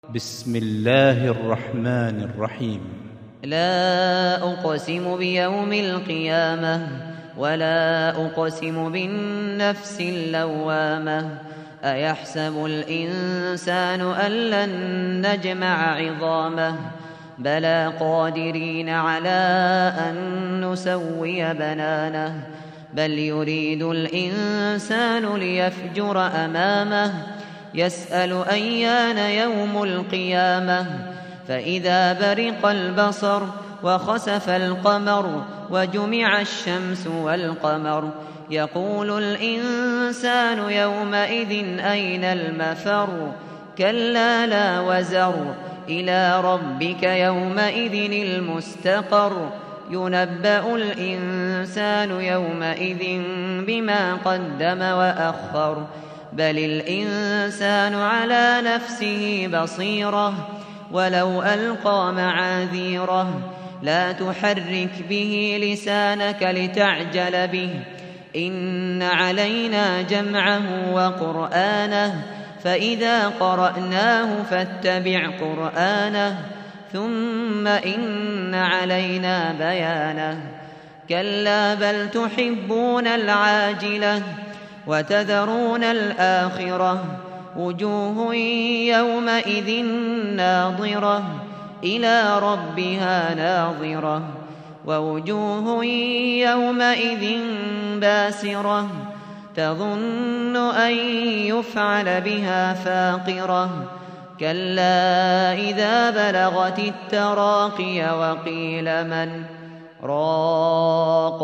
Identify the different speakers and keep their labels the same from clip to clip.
Speaker 1: بسم الله الرحمن الرحيم.
Speaker 2: لا أقسم بيوم القيامة ولا أقسم بالنفس اللوامة أيحسب الإنسان أن لن نجمع عظامه بلى قادرين على أن نسوي بنانه بل يريد الإنسان ليفجر أمامه يسأل أيان يوم القيامة فإذا برق البصر وخسف القمر وجمع الشمس والقمر يقول الإنسان يومئذ أين المفر كلا لا وزر إلى ربك يومئذ المستقر ينبأ الإنسان يومئذ بما قدم وأخر بل الإنسان على نفسه بصيرة ولو ألقى معاذيره لا تحرك به لسانك لتعجل به إن علينا جمعه وقرآنه فإذا قرأناه فاتبع قرآنه ثم إن علينا بيانه كلا بل تحبون العاجلة وتذرون الآخرة وجوه يومئذ ناظرة إلى ربها ناظرة ووجوه يومئذ باسرة تظن أن يفعل بها فاقرة كلا إذا بلغت التراقي وقيل من راق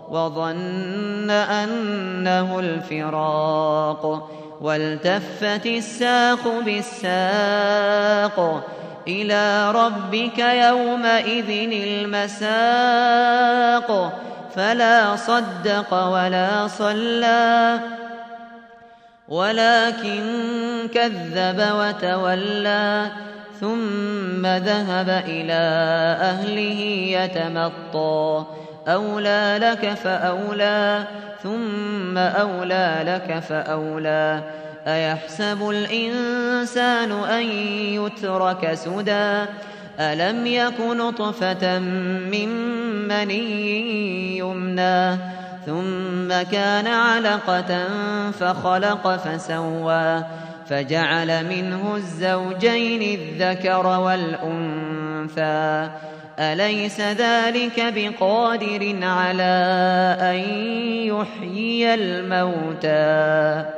Speaker 2: وظن أنه الفراق والتفت الساق بالساق إلى ربك يومئذ المساق فلا صدق ولا صلى ولكن كذب وتولى ثم ذهب إلى أهله يتمطى أولى لك فأولى ثم أولى لك فأولى أيحسب الإنسان أن يترك سدى ألم يك نطفة من مني يمنى ثم كان علقة فخلق فسوى فجعل منه الزوجين الذكر والأنثى أليس ذلك بقادر على أن يحيي الموتى